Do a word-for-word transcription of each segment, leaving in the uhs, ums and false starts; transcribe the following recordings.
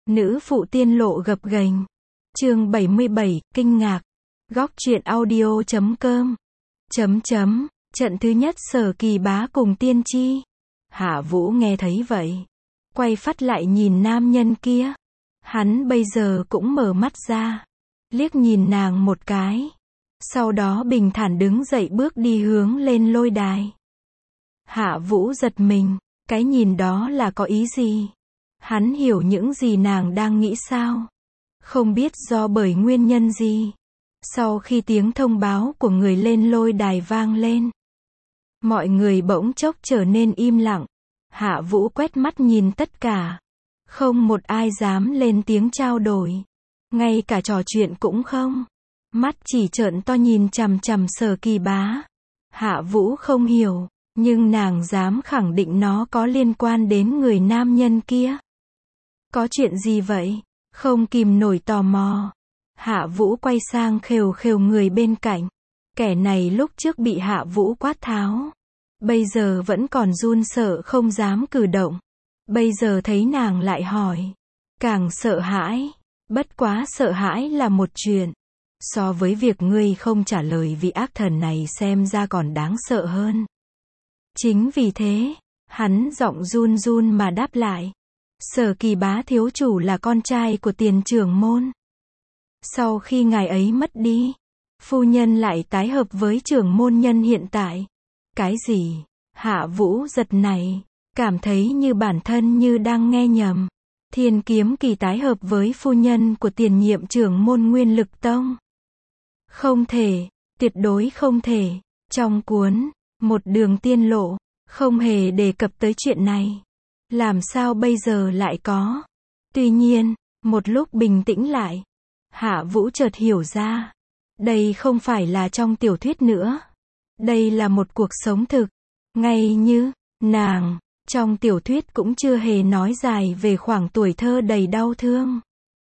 Nữ phụ tiên lộ gập ghềnh. Chương bảy mươi bảy, kinh ngạc. Góc truyện audio chấm com. Chấm chấm, trận thứ nhất Sở Kỳ Bá cùng tiên tri. Hạ Vũ nghe thấy vậy, quay phát lại nhìn nam nhân kia. Hắn bây giờ cũng mở mắt ra, liếc nhìn nàng một cái. Sau đó bình thản đứng dậy bước đi hướng lên lôi đài. Hạ Vũ giật mình, cái nhìn đó là có ý gì? Hắn hiểu những gì nàng đang nghĩ sao? Không biết do bởi nguyên nhân gì. Sau khi tiếng thông báo của người lên lôi đài vang lên, mọi người bỗng chốc trở nên im lặng. Hạ Vũ quét mắt nhìn tất cả. Không một ai dám lên tiếng trao đổi. Ngay cả trò chuyện cũng không. Mắt chỉ trợn to nhìn chằm chằm Sở Kỳ Bá. Hạ Vũ không hiểu, nhưng nàng dám khẳng định nó có liên quan đến người nam nhân kia. Có chuyện gì vậy? Không kìm nổi tò mò. Hạ Vũ quay sang khều khều người bên cạnh. Kẻ này lúc trước bị Hạ Vũ quát tháo, bây giờ vẫn còn run sợ không dám cử động. Bây giờ thấy nàng lại hỏi, càng sợ hãi. Bất quá sợ hãi là một chuyện, so với việc ngươi không trả lời vị ác thần này xem ra còn đáng sợ hơn. Chính vì thế, hắn giọng run run mà đáp lại. Sở Kỳ Bá thiếu chủ là con trai của tiền trưởng môn. Sau khi ngài ấy mất đi, phu nhân lại tái hợp với trưởng môn nhân hiện tại. Cái gì? Hạ Vũ giật này, cảm thấy như bản thân như đang nghe nhầm. Thiên Kiếm Kỳ tái hợp với phu nhân của tiền nhiệm trưởng môn Nguyên Lực Tông. Không thể, tuyệt đối không thể. Trong cuốn Một Đường Tiên Lộ, không hề đề cập tới chuyện này. Làm sao bây giờ lại có? Tuy nhiên, một lúc bình tĩnh lại, Hạ Vũ chợt hiểu ra. Đây không phải là trong tiểu thuyết nữa. Đây là một cuộc sống thực. Ngay như, nàng, trong tiểu thuyết cũng chưa hề nói dài về khoảng tuổi thơ đầy đau thương.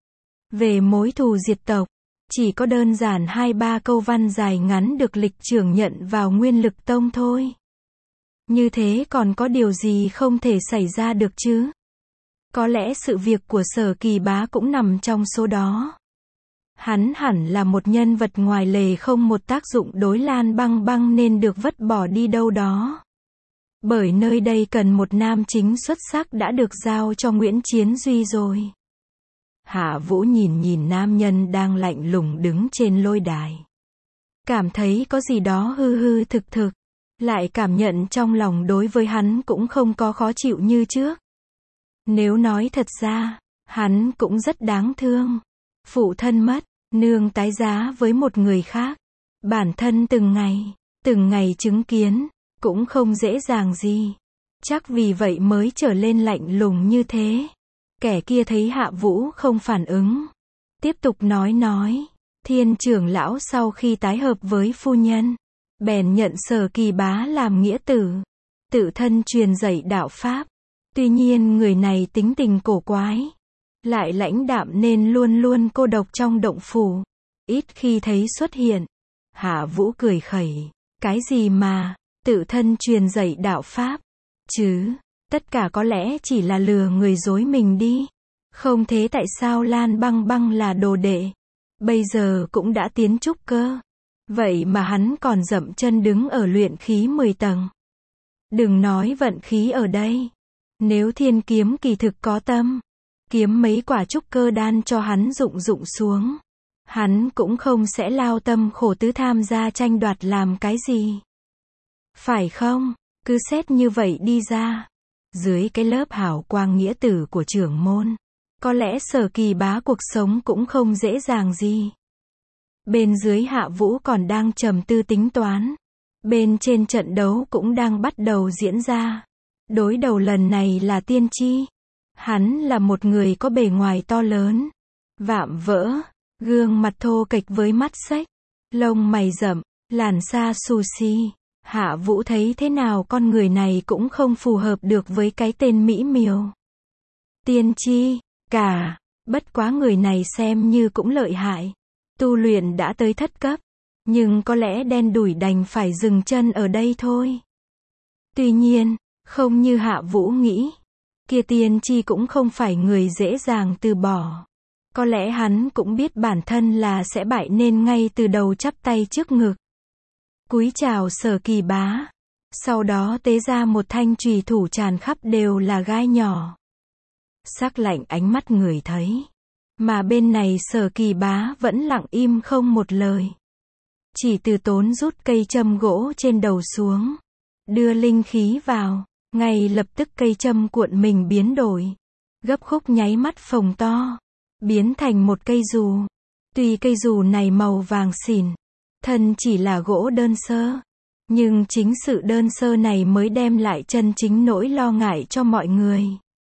Về mối thù diệt tộc. Chỉ có đơn giản hai ba câu văn dài ngắn được lịch trưởng nhận vào Nguyên Lực Tông thôi. Như thế còn có điều gì không thể xảy ra được chứ? Có lẽ sự việc của Sở Kỳ Bá cũng nằm trong số đó. Hắn hẳn là một nhân vật ngoài lề không một tác dụng đối Lan Băng Băng nên được vứt bỏ đi đâu đó. Bởi nơi đây cần một nam chính xuất sắc đã được giao cho Nguyễn Chiến Duy rồi. Hạ Vũ nhìn nhìn nam nhân đang lạnh lùng đứng trên lôi đài. Cảm thấy có gì đó hư hư thực thực. Lại cảm nhận trong lòng đối với hắn cũng không có khó chịu như trước. Nếu nói thật ra, hắn cũng rất đáng thương. Phụ thân mất, nương tái giá với một người khác. Bản thân từng ngày, từng ngày chứng kiến, cũng không dễ dàng gì. Chắc vì vậy mới trở lên lạnh lùng như thế. Kẻ kia thấy Hạ Vũ không phản ứng, tiếp tục nói nói. Thiên trưởng lão sau khi tái hợp với phu nhân, bèn nhận Sở Kỳ Bá làm nghĩa tử, tự thân truyền dạy đạo pháp. Tuy nhiên người này tính tình cổ quái, lại lãnh đạm nên luôn luôn cô độc trong động phủ, ít khi thấy xuất hiện. Hạ Vũ cười khẩy, cái gì mà, tự thân truyền dạy đạo pháp, chứ, tất cả có lẽ chỉ là lừa người dối mình đi. Không thế tại sao Lan Băng Băng là đồ đệ, bây giờ cũng đã tiến trúc cơ. Vậy mà hắn còn dậm chân đứng ở luyện khí mười tầng. Đừng nói vận khí ở đây. Nếu Thiên Kiếm Kỳ thực có tâm, kiếm mấy quả trúc cơ đan cho hắn dụng dụng xuống, hắn cũng không sẽ lao tâm khổ tứ tham gia tranh đoạt làm cái gì. Phải không? Cứ xét như vậy đi ra. Dưới cái lớp hào quang nghĩa tử của trưởng môn, có lẽ Sở Kỳ Bá cuộc sống cũng không dễ dàng gì. Bên dưới Hạ Vũ còn đang trầm tư tính toán. Bên trên trận đấu cũng đang bắt đầu diễn ra. Đối đầu lần này là tiên tri. Hắn là một người có bề ngoài to lớn, vạm vỡ, gương mặt thô kệch với mắt xếch, lông mày rậm, làn da xù xì. Hạ Vũ thấy thế nào con người này cũng không phù hợp được với cái tên mỹ miều. Tiên tri, cả, bất quá người này xem như cũng lợi hại. Tu luyện đã tới thất cấp, nhưng có lẽ đen đủi đành phải dừng chân ở đây thôi. Tuy nhiên, không như Hạ Vũ nghĩ. Kia tiên tri cũng không phải người dễ dàng từ bỏ. Có lẽ hắn cũng biết bản thân là sẽ bại nên ngay từ đầu chắp tay trước ngực. Cúi chào Sở Kỳ Bá. Sau đó tế ra một thanh chùy thủ tràn khắp đều là gai nhỏ. Sắc lạnh ánh mắt người thấy. Mà bên này Sở Kỳ Bá vẫn lặng im không một lời. Chỉ từ tốn rút cây châm gỗ trên đầu xuống. Đưa linh khí vào. Ngay lập tức cây châm cuộn mình biến đổi. Gấp khúc nháy mắt phồng to. Biến thành một cây dù. Tuy cây dù này màu vàng xỉn. Thân chỉ là gỗ đơn sơ. Nhưng chính sự đơn sơ này mới đem lại chân chính nỗi lo ngại cho mọi người.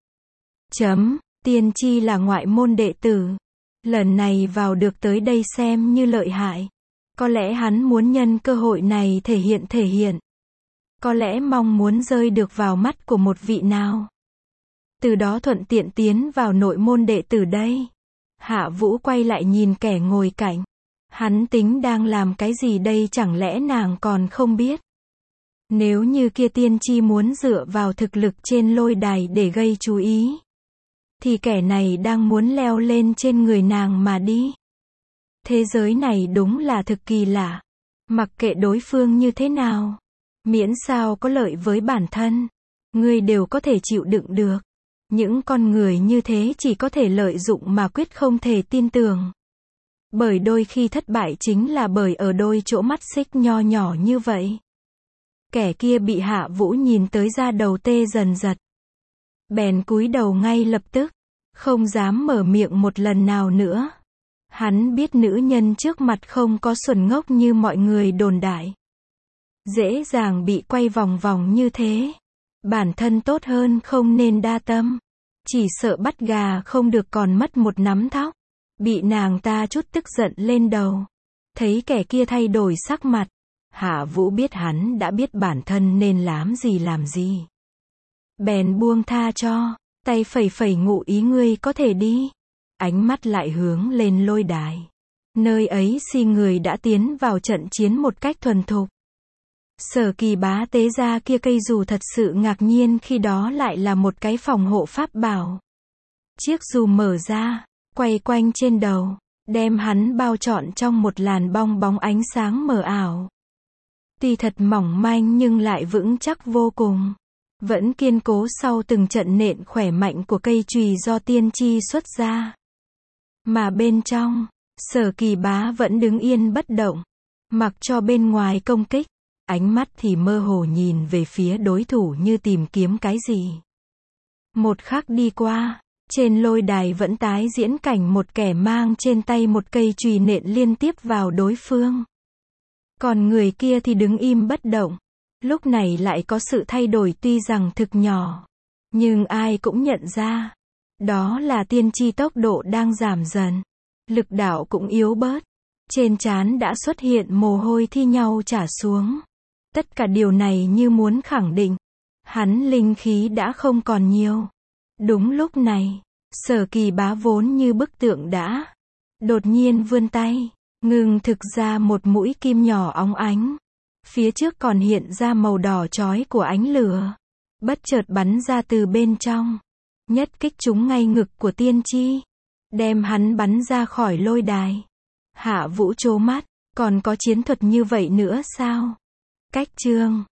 Chấm, tiên tri là ngoại môn đệ tử. Lần này vào được tới đây xem như lợi hại. Có lẽ hắn muốn nhân cơ hội này thể hiện thể hiện. Có lẽ mong muốn rơi được vào mắt của một vị nào. Từ đó thuận tiện tiến vào nội môn đệ tử đây. Hạ Vũ quay lại nhìn kẻ ngồi cạnh. Hắn tính đang làm cái gì đây, chẳng lẽ nàng còn không biết. Nếu như kia tiên tri muốn dựa vào thực lực trên lôi đài để gây chú ý, thì kẻ này đang muốn leo lên trên người nàng mà đi. Thế giới này đúng là thực kỳ lạ. Mặc kệ đối phương như thế nào, miễn sao có lợi với bản thân, ngươi đều có thể chịu đựng được. Những con người như thế chỉ có thể lợi dụng mà quyết không thể tin tưởng. Bởi đôi khi thất bại chính là bởi ở đôi chỗ mắt xích nho nhỏ như vậy. Kẻ kia bị Hạ Vũ nhìn tới da đầu tê dần giật. Bèn cúi đầu ngay lập tức, không dám mở miệng một lần nào nữa. Hắn biết nữ nhân trước mặt không có xuẩn ngốc như mọi người đồn đại. Dễ dàng bị quay vòng vòng như thế. Bản thân tốt hơn không nên đa tâm. Chỉ sợ bắt gà không được còn mất một nắm thóc. Bị nàng ta chút tức giận lên đầu. Thấy kẻ kia thay đổi sắc mặt. Hạ Vũ biết hắn đã biết bản thân nên làm gì làm gì. Bèn buông tha cho. Tay phẩy phẩy ngụ ý ngươi có thể đi. Ánh mắt lại hướng lên lôi đài. Nơi ấy si người đã tiến vào trận chiến một cách thuần thục. Sở Kỳ Bá tế ra kia cây dù thật sự ngạc nhiên khi đó lại là một cái phòng hộ pháp bảo. Chiếc dù mở ra, quay quanh trên đầu, đem hắn bao trọn trong một làn bong bóng ánh sáng mờ ảo. Tuy thật mỏng manh nhưng lại vững chắc vô cùng. Vẫn kiên cố sau từng trận nện khỏe mạnh của cây chùy do tiên tri xuất ra. Mà bên trong, Sở Kỳ Bá vẫn đứng yên bất động. Mặc cho bên ngoài công kích. Ánh mắt thì mơ hồ nhìn về phía đối thủ như tìm kiếm cái gì. Một khắc đi qua, trên lôi đài vẫn tái diễn cảnh một kẻ mang trên tay một cây chùy nện liên tiếp vào đối phương. Còn người kia thì đứng im bất động. Lúc này lại có sự thay đổi tuy rằng thực nhỏ. Nhưng ai cũng nhận ra. Đó là tiên tri tốc độ đang giảm dần. Lực đạo cũng yếu bớt. Trên trán đã xuất hiện mồ hôi thi nhau trả xuống. Tất cả điều này như muốn khẳng định. Hắn linh khí đã không còn nhiều. Đúng lúc này, Sở Kỳ Bá vốn như bức tượng đã. Đột nhiên vươn tay. Ngừng thực ra một mũi kim nhỏ óng ánh. Phía trước còn hiện ra màu đỏ chói của ánh lửa. Bất chợt bắn ra từ bên trong. Nhất kích trúng ngay ngực của tiên tri. Đem hắn bắn ra khỏi lôi đài. Hạ Vũ trố mắt. Còn có chiến thuật như vậy nữa sao? Cách chương